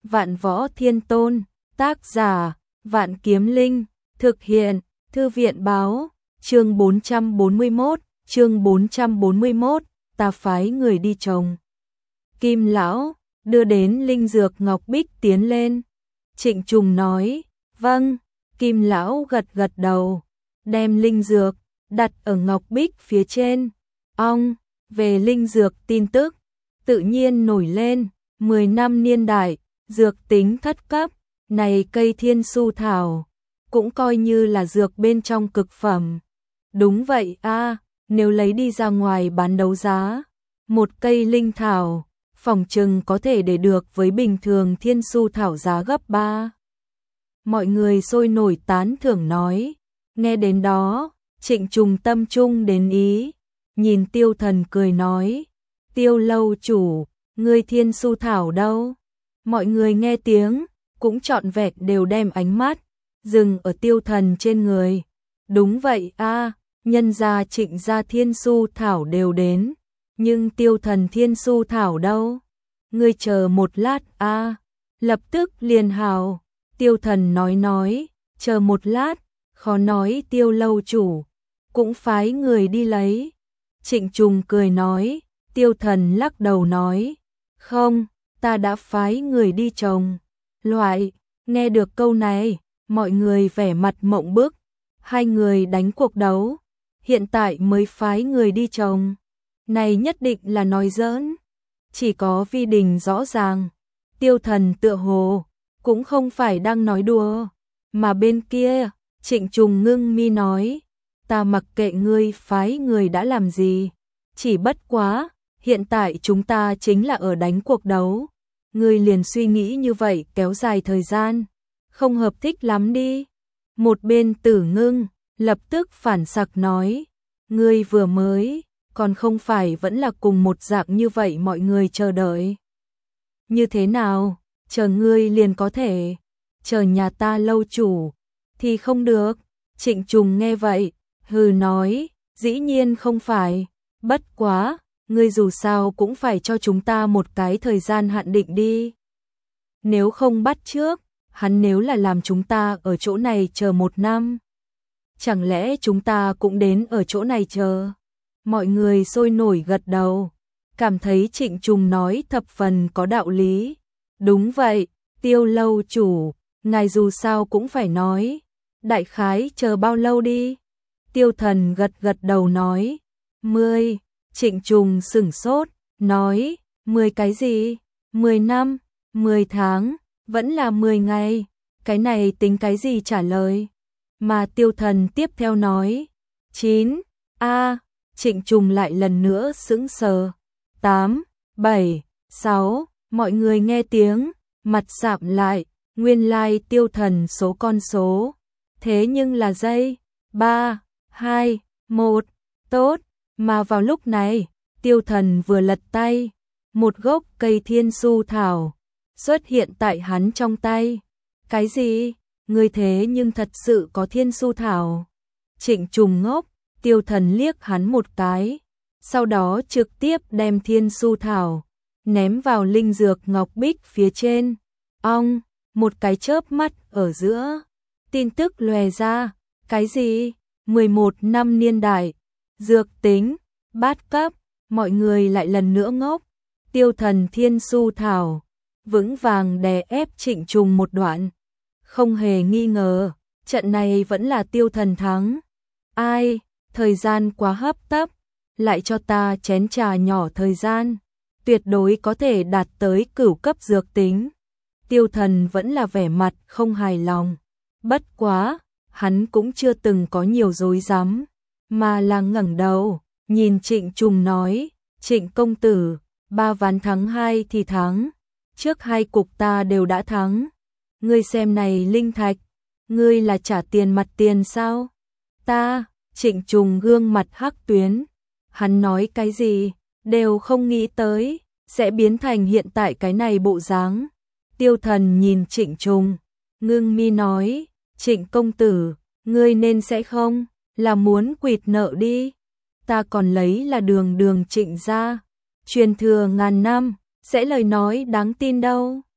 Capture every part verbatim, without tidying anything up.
Vạn Võ Thiên Tôn, tác giả, Vạn Kiếm Linh, thực hiện, Thư viện báo, chương bốn trăm bốn mươi mốt, chương bốn trăm bốn mươi mốt, ta phái người đi trồng. Kim Lão, đưa đến linh dược ngọc bích tiến lên. Trịnh Trùng nói, vâng, Kim Lão gật gật đầu, đem linh dược, đặt ở ngọc bích phía trên. Ong, về linh dược tin tức, tự nhiên nổi lên, mười năm niên đại, dược tính thất cấp, này cây thiên su thảo, cũng coi như là dược bên trong cực phẩm. Đúng vậy a, nếu lấy đi ra ngoài bán đấu giá, một cây linh thảo, phỏng chừng có thể để được với bình thường thiên su thảo giá gấp ba. Mọi người sôi nổi tán thưởng nói, nghe đến đó, Trịnh Trùng tâm trung đến ý, nhìn Tiêu Thần cười nói, Tiêu lâu chủ, ngươi thiên su thảo đâu? Mọi người nghe tiếng, cũng trọn vẹn đều đem ánh mắt, dừng ở Tiêu Thần trên người. Đúng vậy a, nhân gia Trịnh gia thiên su thảo đều đến, nhưng Tiêu Thần thiên su thảo đâu? Ngươi chờ một lát a, lập tức liền hào. Tiêu Thần nói nói, chờ một lát, khó nói Tiêu lâu chủ, cũng phái người đi lấy. Trịnh Trùng cười nói, Tiêu Thần lắc đầu nói, không, ta đã phái người đi trồng. Loại, nghe được câu này, mọi người vẻ mặt mộng bức, hai người đánh cuộc đấu, hiện tại mới phái người đi trồng. Này nhất định là nói giỡn, chỉ có Vi Đình rõ ràng, Tiêu Thần tựa hồ, cũng không phải đang nói đùa, mà bên kia, Trịnh Trùng ngưng mi nói, ta mặc kệ ngươi phái người đã làm gì, chỉ bất quá, hiện tại chúng ta chính là ở đánh cuộc đấu, ngươi liền suy nghĩ như vậy kéo dài thời gian, không hợp thích lắm đi. Một bên Tử Ngưng, lập tức phản sặc nói, ngươi vừa mới, còn không phải vẫn là cùng một dạng như vậy mọi người chờ đợi. Như thế nào, chờ ngươi liền có thể, chờ nhà ta lâu chủ, thì không được. Trịnh Trùng nghe vậy, hừ nói, dĩ nhiên không phải, bất quá, ngươi dù sao cũng phải cho chúng ta một cái thời gian hạn định đi. Nếu không bắt trước, hắn nếu là làm chúng ta ở chỗ này chờ một năm, chẳng lẽ chúng ta cũng đến ở chỗ này chờ? Mọi người sôi nổi gật đầu, cảm thấy Trịnh Trùng nói thập phần có đạo lý. Đúng vậy, Tiêu lâu chủ, ngài dù sao cũng phải nói, đại khái chờ bao lâu đi? Tiêu Thần gật gật đầu nói, mười. Trịnh Trùng sửng sốt, nói, mười cái gì? Mười năm, mười tháng, vẫn là mười ngày, cái này tính cái gì trả lời? Mà Tiêu Thần tiếp theo nói, chín. A, Trịnh Trùng lại lần nữa sững sờ. Tám, bảy, sáu, mọi người nghe tiếng, mặt sạm lại, nguyên lai Tiêu Thần số con số. Thế nhưng là giây, ba, hai, một, tốt, mà vào lúc này, Tiêu Thần vừa lật tay, một gốc cây thiên su thảo xuất hiện tại hắn trong tay. Cái gì? Ngươi thế nhưng thật sự có thiên su thảo? Trịnh Trùng ngốc, Tiêu Thần liếc hắn một cái, sau đó trực tiếp đem thiên su thảo ném vào linh dược ngọc bích phía trên. Ong, một cái chớp mắt ở giữa, tin tức lòe ra, cái gì? mười một năm niên đại, dược tính, bát cấp, mọi người lại lần nữa ngốc. Tiêu Thần thiên su thảo, vững vàng đè ép Trịnh Trùng một đoạn. Không hề nghi ngờ, trận này vẫn là Tiêu Thần thắng. Ai, thời gian quá hấp tấp, lại cho ta chén trà nhỏ thời gian, tuyệt đối có thể đạt tới cửu cấp dược tính. Tiêu Thần vẫn là vẻ mặt không hài lòng. Bất quá, hắn cũng chưa từng có nhiều dối dám, mà là ngẩng đầu, nhìn Trịnh Trùng nói, Trịnh công tử, ba ván thắng hai thì thắng, trước hai cục ta đều đã thắng. Ngươi xem này linh thạch, ngươi là trả tiền mặt tiền sao? Ta, Trịnh Trùng gương mặt hắc tuyến, hắn nói cái gì, đều không nghĩ tới, sẽ biến thành hiện tại cái này bộ dáng. Tiêu Thần nhìn Trịnh Trùng, ngưng mi nói, Trịnh công tử, ngươi nên sẽ không, là muốn quỵt nợ đi. Ta còn lấy là đường đường Trịnh gia, truyền thừa ngàn năm, sẽ lời nói đáng tin đâu.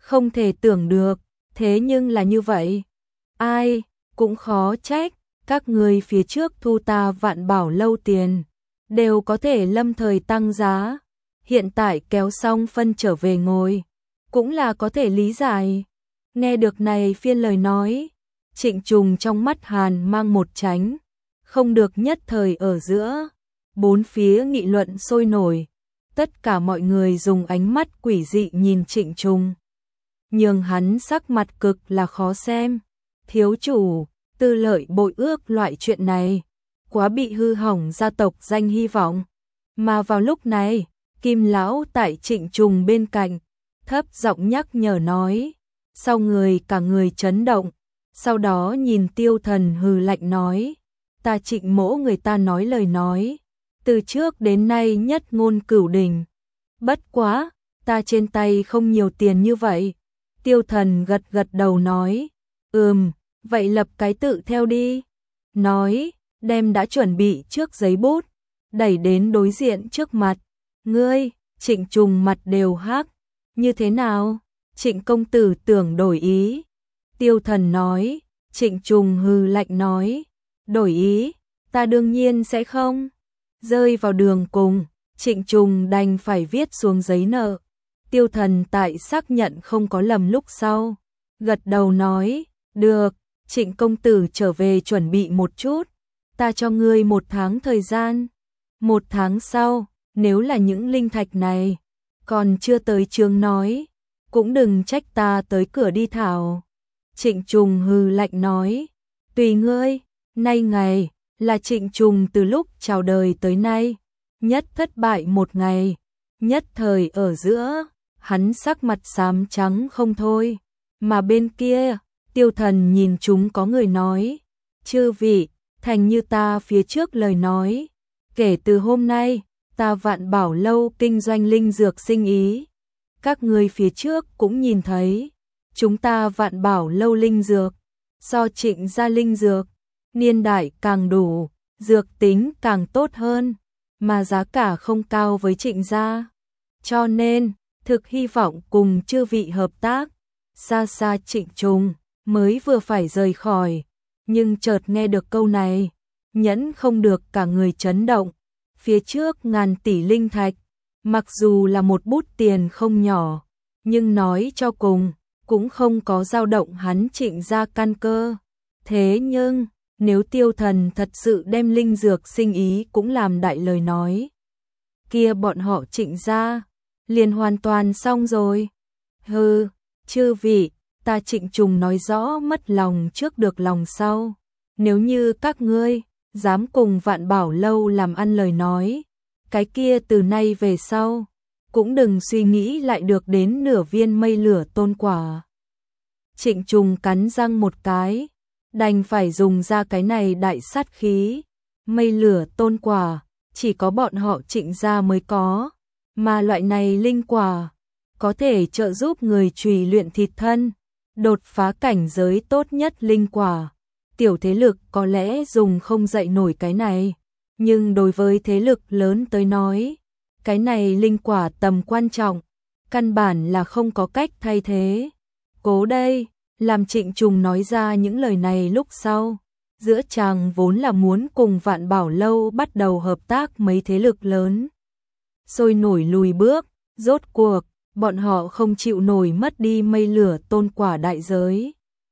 Không thể tưởng được, thế nhưng là như vậy. Ai, cũng khó trách, các người phía trước thu ta Vạn Bảo lâu tiền, đều có thể lâm thời tăng giá, hiện tại kéo xong phân trở về ngồi, cũng là có thể lý giải. Nghe được này phiên lời nói, Trịnh Trùng trong mắt hàn mang một tránh, không được nhất thời ở giữa, bốn phía nghị luận sôi nổi, tất cả mọi người dùng ánh mắt quỷ dị nhìn Trịnh Trùng, nhường hắn sắc mặt cực là khó xem. Thiếu chủ, tư lợi bội ước loại chuyện này, quá bị hư hỏng gia tộc danh hy vọng. Mà vào lúc này, Kim lão tại Trịnh Trùng bên cạnh, thấp giọng nhắc nhở nói, sau người cả người chấn động, sau đó nhìn Tiêu Thần hừ lạnh nói, ta Trịnh mỗ người ta nói lời nói, từ trước đến nay nhất ngôn cửu đình. Bất quá, ta trên tay không nhiều tiền như vậy. Tiêu Thần gật gật đầu nói, ừm, vậy lập cái tự theo đi. Nói, đem đã chuẩn bị trước giấy bút, đẩy đến đối diện trước mặt. Ngươi, Trịnh Trùng mặt đều hắc, như thế nào? Trịnh công tử tưởng đổi ý. Tiêu Thần nói, Trịnh Trùng hừ lạnh nói, đổi ý, ta đương nhiên sẽ không. Rơi vào đường cùng, Trịnh Trùng đành phải viết xuống giấy nợ. Tiêu Thần tại xác nhận không có lầm lúc sau, gật đầu nói, được, Trịnh công tử trở về chuẩn bị một chút, ta cho ngươi một tháng thời gian. Một tháng sau, nếu là những linh thạch này còn chưa tới chương nói, cũng đừng trách ta tới cửa đi thảo. Trịnh Trùng hừ lạnh nói, tùy ngươi. Nay ngày là Trịnh Trùng từ lúc chào đời tới nay nhất thất bại một ngày, nhất thời ở giữa, hắn sắc mặt xám trắng không thôi. Mà bên kia, Tiêu Thần nhìn chúng có người nói, chư vị, thành như ta phía trước lời nói, kể từ hôm nay, ta Vạn Bảo lâu kinh doanh linh dược sinh ý. Các người phía trước cũng nhìn thấy, chúng ta Vạn Bảo lâu linh dược, so Trịnh gia linh dược, niên đại càng đủ, dược tính càng tốt hơn, mà giá cả không cao với Trịnh gia. Cho nên, thực hy vọng cùng chư vị hợp tác. Xa xa Trịnh Trùng mới vừa phải rời khỏi, nhưng chợt nghe được câu này, nhẫn không được cả người chấn động. Phía trước ngàn tỷ linh thạch, mặc dù là một bút tiền không nhỏ, nhưng nói cho cùng, cũng không có dao động hắn Trịnh gia căn cơ. Thế nhưng, nếu Tiêu Thần thật sự đem linh dược sinh ý cũng làm đại lời nói, kia bọn họ Trịnh gia liền hoàn toàn xong rồi. Hừ, chư vị, ta Trịnh Trùng nói rõ mất lòng trước được lòng sau. Nếu như các ngươi dám cùng Vạn Bảo lâu làm ăn lời nói, cái kia từ nay về sau, cũng đừng suy nghĩ lại được đến nửa viên mây lửa tôn quả. Trịnh Trùng cắn răng một cái, đành phải dùng ra cái này đại sát khí. Mây lửa tôn quả, chỉ có bọn họ Trịnh gia mới có, mà loại này linh quả, có thể trợ giúp người trùy luyện thịt thân, đột phá cảnh giới tốt nhất linh quả. Tiểu thế lực có lẽ dùng không dậy nổi cái này, nhưng đối với thế lực lớn tới nói, cái này linh quả tầm quan trọng, căn bản là không có cách thay thế. Cố đây, làm Trịnh Trùng nói ra những lời này lúc sau, giữa chàng vốn là muốn cùng Vạn Bảo lâu bắt đầu hợp tác mấy thế lực lớn, sôi nổi lùi bước, rốt cuộc, bọn họ không chịu nổi mất đi mây lửa tôn quả đại giới.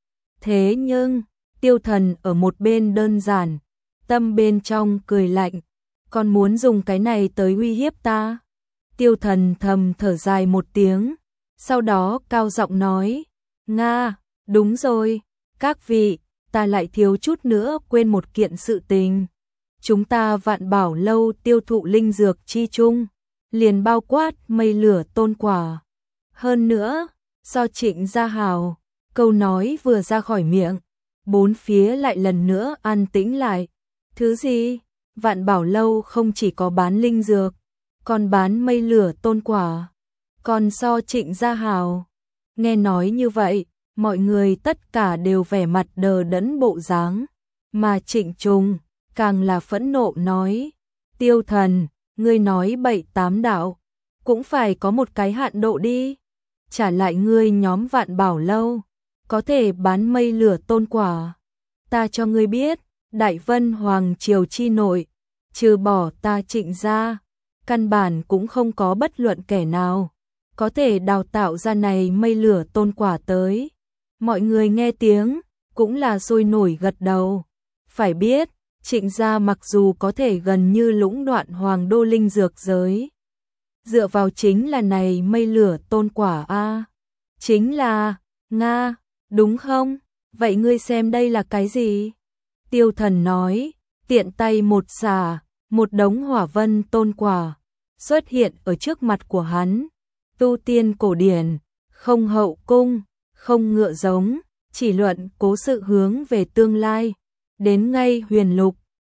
Thế nhưng, Tiêu Thần ở một bên đơn giản, tâm bên trong cười lạnh, còn muốn dùng cái này tới uy hiếp ta. Tiêu Thần thầm thở dài một tiếng, sau đó cao giọng nói, Nga, đúng rồi, các vị, ta lại thiếu chút nữa quên một kiện sự tình. Chúng ta Vạn Bảo lâu tiêu thụ linh dược chi chung, liền bao quát mây lửa tôn quả. Hơn nữa, do Trịnh gia hào, câu nói vừa ra khỏi miệng, bốn phía lại lần nữa an tĩnh lại. Thứ gì? Vạn Bảo lâu không chỉ có bán linh dược, còn bán mây lửa tôn quả. Còn so Trịnh gia hào. Nghe nói như vậy, mọi người tất cả đều vẻ mặt đờ đẫn bộ dáng, mà Trịnh Trùng càng là phẫn nộ nói, Tiêu Thần, ngươi nói bậy tám đạo, cũng phải có một cái hạn độ đi. trả lại ngươi nhóm Vạn Bảo Lâu, có thể bán mây lửa tôn quả. Ta cho ngươi biết, Đại Vân Hoàng Triều chi nội, trừ bỏ ta Trịnh gia, căn bản cũng không có bất luận kẻ nào có thể đào tạo ra này mây lửa tôn quả tới. Mọi người nghe tiếng, cũng là sôi nổi gật đầu. Phải biết, Trịnh gia mặc dù có thể gần như lũng đoạn hoàng đô linh dược giới, dựa vào chính là này mây lửa tôn quả a. Chính là, Nga, đúng không? Vậy ngươi xem đây là cái gì? Tiêu Thần nói, tiện tay một xả, một đống hỏa vân tôn quả xuất hiện ở trước mặt của hắn. Tu tiên cổ điển, không hậu cung, không ngựa giống, chỉ luận cố sự hướng về tương lai, đến ngay huyền lục,